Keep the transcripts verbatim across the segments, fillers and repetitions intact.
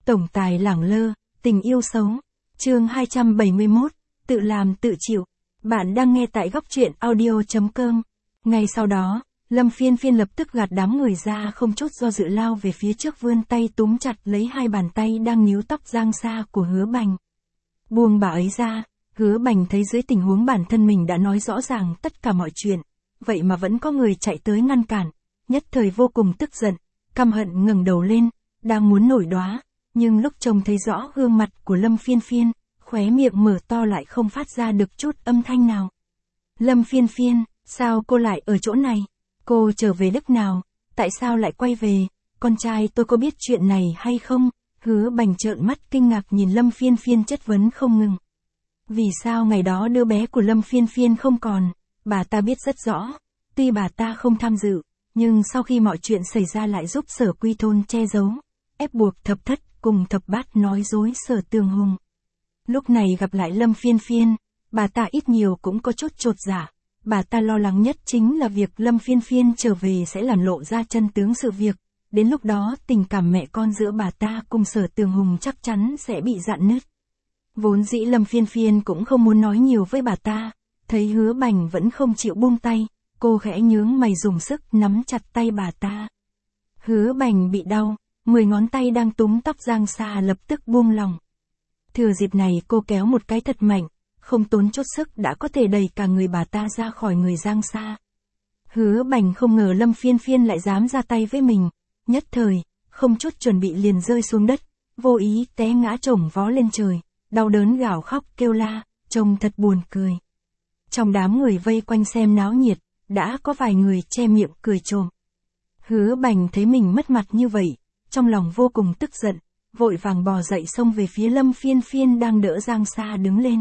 Tổng tài lẳng lơ, tình yêu xấu. Chương hai trăm bảy mươi mốt, tự làm tự chịu. Bạn đang nghe tại góc truyện audio chấm com. Ngay sau đó, Lâm Phiên Phiên lập tức gạt đám người ra, không chút do dự lao về phía trước, vươn tay túm chặt lấy hai bàn tay đang níu tóc Giang Sa của Hứa Bành. Buông bà ấy ra. Hứa Bành thấy dưới tình huống bản thân mình đã nói rõ ràng tất cả mọi chuyện, vậy mà vẫn có người chạy tới ngăn cản, nhất thời vô cùng tức giận, căm hận ngẩng đầu lên, đang muốn nổi đoá, nhưng lúc trông thấy rõ gương mặt của Lâm Phiên Phiên, khóe miệng mở to lại không phát ra được chút âm thanh nào. Lâm Phiên Phiên, sao cô lại ở chỗ này? Cô trở về lúc nào? Tại sao lại quay về? Con trai tôi có biết chuyện này hay không? Hứa Bành trợn mắt kinh ngạc nhìn Lâm Phiên Phiên chất vấn không ngừng. Vì sao ngày đó đứa bé của Lâm Phiên Phiên không còn? Bà ta biết rất rõ. Tuy bà ta không tham dự, nhưng sau khi mọi chuyện xảy ra lại giúp Sở Quy Thôn che giấu, ép buộc Thập Thất cùng Thập Bát nói dối Sở Tường Hùng. Lúc này gặp lại Lâm Phiên Phiên, bà ta ít nhiều cũng có chút chột dạ. Bà ta lo lắng nhất chính là việc Lâm Phiên Phiên trở về sẽ làm lộ ra chân tướng sự việc. Đến lúc đó tình cảm mẹ con giữa bà ta cùng Sở Tường Hùng chắc chắn sẽ bị rạn nứt. Vốn dĩ Lâm Phiên Phiên cũng không muốn nói nhiều với bà ta, thấy Hứa Bành vẫn không chịu buông tay, cô khẽ nhướng mày dùng sức nắm chặt tay bà ta. Hứa Bành bị đau, mười ngón tay đang túm tóc Giang Sa lập tức buông lỏng. Thừa dịp này cô kéo một cái thật mạnh, không tốn chút sức đã có thể đẩy cả người bà ta ra khỏi người Giang Sa. Hứa Bành không ngờ Lâm Phiên Phiên lại dám ra tay với mình, nhất thời, không chút chuẩn bị liền rơi xuống đất, vô ý té ngã chổng vó lên trời, đau đớn gào khóc kêu la, trông thật buồn cười. Trong đám người vây quanh xem náo nhiệt, đã có vài người che miệng cười trộm. Hứa Bành thấy mình mất mặt như vậy, trong lòng vô cùng tức giận, vội vàng bò dậy xông về phía Lâm Phiên Phiên đang đỡ Giang Sa đứng lên.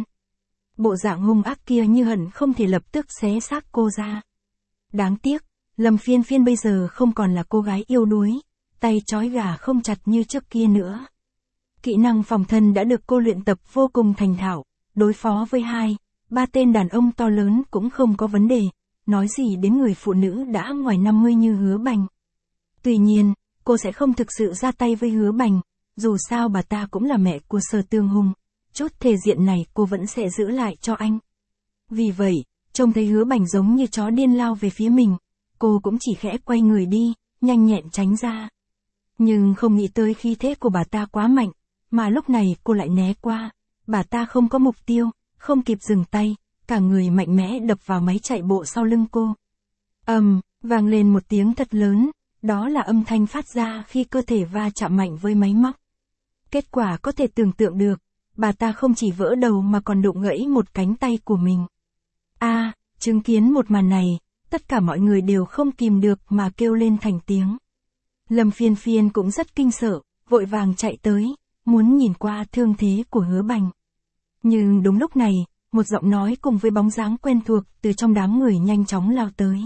Bộ dạng hung ác kia như hận không thể lập tức xé xác cô ra. Đáng tiếc, Lâm Phiên Phiên bây giờ không còn là cô gái yêu đuối, tay trói gà không chặt như trước kia nữa. Kỹ năng phòng thân đã được cô luyện tập vô cùng thành thạo, đối phó với hai, ba tên đàn ông to lớn cũng không có vấn đề, nói gì đến người phụ nữ đã ngoài năm mươi như Hứa Bành. Tuy nhiên, cô sẽ không thực sự ra tay với Hứa Bành, dù sao bà ta cũng là mẹ của Sở Tường Hùng, chút thể diện này cô vẫn sẽ giữ lại cho anh. Vì vậy, trông thấy Hứa Bành giống như chó điên lao về phía mình, cô cũng chỉ khẽ quay người đi, nhanh nhẹn tránh ra. Nhưng không nghĩ tới khí thế của bà ta quá mạnh, mà lúc này cô lại né qua, bà ta không có mục tiêu, không kịp dừng tay, cả người mạnh mẽ đập vào máy chạy bộ sau lưng cô. Ầm, um, vang lên một tiếng thật lớn, đó là âm thanh phát ra khi cơ thể va chạm mạnh với máy móc. Kết quả có thể tưởng tượng được, bà ta không chỉ vỡ đầu mà còn đụng gãy một cánh tay của mình. A, à, chứng kiến một màn này, tất cả mọi người đều không kìm được mà kêu lên thành tiếng. Lâm Phiên Phiên cũng rất kinh sợ, vội vàng chạy tới, muốn nhìn qua thương thế của Hứa Bành. Nhưng đúng lúc này, một giọng nói cùng với bóng dáng quen thuộc từ trong đám người nhanh chóng lao tới.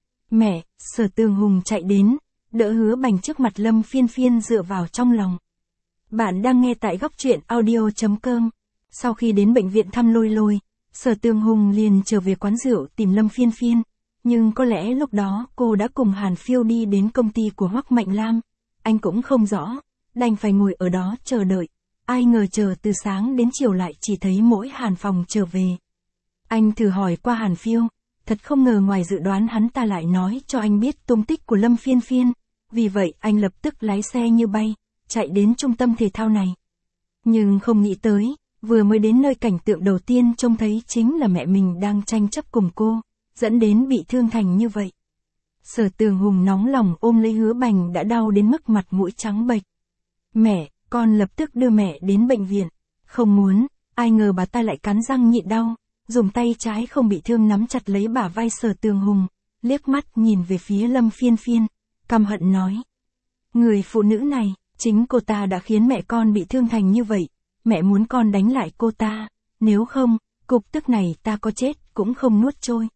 Mẹ, Sở Tường Hùng chạy đến, đỡ Hứa Bành trước mặt Lâm Phiên Phiên dựa vào trong lòng. Bạn đang nghe tại góc truyện audio chấm com. Sau khi đến bệnh viện thăm Lôi Lôi, Sở Tường Hùng liền trở về quán rượu tìm Lâm Phiên Phiên, nhưng có lẽ lúc đó cô đã cùng Hàn Phiêu đi đến công ty của Hoắc Mạnh Lam, anh cũng không rõ, đành phải ngồi ở đó chờ đợi. Ai ngờ chờ từ sáng đến chiều lại chỉ thấy mỗi Hàn Phòng trở về. Anh thử hỏi qua Hàn Phiêu, thật không ngờ ngoài dự đoán hắn ta lại nói cho anh biết tung tích của Lâm Phiên Phiên, vì vậy anh lập tức lái xe như bay, chạy đến trung tâm thể thao này. Nhưng không nghĩ tới, vừa mới đến nơi cảnh tượng đầu tiên trông thấy chính là mẹ mình đang tranh chấp cùng cô, dẫn đến bị thương thành như vậy. Sở Tường Hùng nóng lòng ôm lấy Hứa Bành đã đau đến mức mặt mũi trắng bệch. Mẹ, con lập tức đưa mẹ đến bệnh viện. Không muốn, ai ngờ bà ta lại cắn răng nhịn đau, dùng tay trái không bị thương nắm chặt lấy bả vai Sở Tường Hùng, liếc mắt nhìn về phía Lâm Phiên Phiên, căm hận nói. Người phụ nữ này, chính cô ta đã khiến mẹ con bị thương thành như vậy, mẹ muốn con đánh lại cô ta, nếu không, cục tức này ta có chết cũng không nuốt trôi.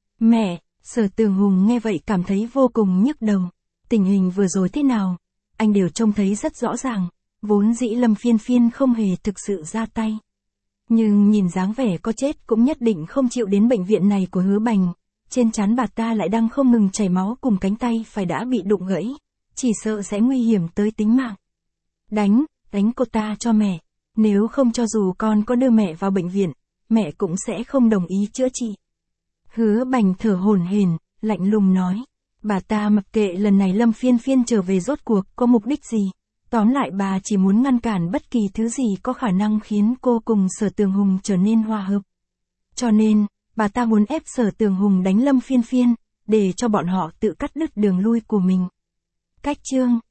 Mẹ, Sở Tường Hùng nghe vậy cảm thấy vô cùng nhức đầu, tình hình vừa rồi thế nào, anh đều trông thấy rất rõ ràng, vốn dĩ Lâm Phiên Phiên không hề thực sự ra tay. Nhưng nhìn dáng vẻ có chết cũng nhất định không chịu đến bệnh viện này của Hứa Bành, trên trán bà ta lại đang không ngừng chảy máu cùng cánh tay phải đã bị đụng gãy, chỉ sợ sẽ nguy hiểm tới tính mạng. Đánh, đánh cô ta cho mẹ. Nếu không cho dù con có đưa mẹ vào bệnh viện, mẹ cũng sẽ không đồng ý chữa trị. Hứa Bành thở hổn hển, lạnh lùng nói. Bà ta mặc kệ lần này Lâm Phiên Phiên trở về rốt cuộc có mục đích gì. Tóm lại bà chỉ muốn ngăn cản bất kỳ thứ gì có khả năng khiến cô cùng Sở Tường Hùng trở nên hòa hợp. Cho nên, bà ta muốn ép Sở Tường Hùng đánh Lâm Phiên Phiên, để cho bọn họ tự cắt đứt đường lui của mình. Cách chương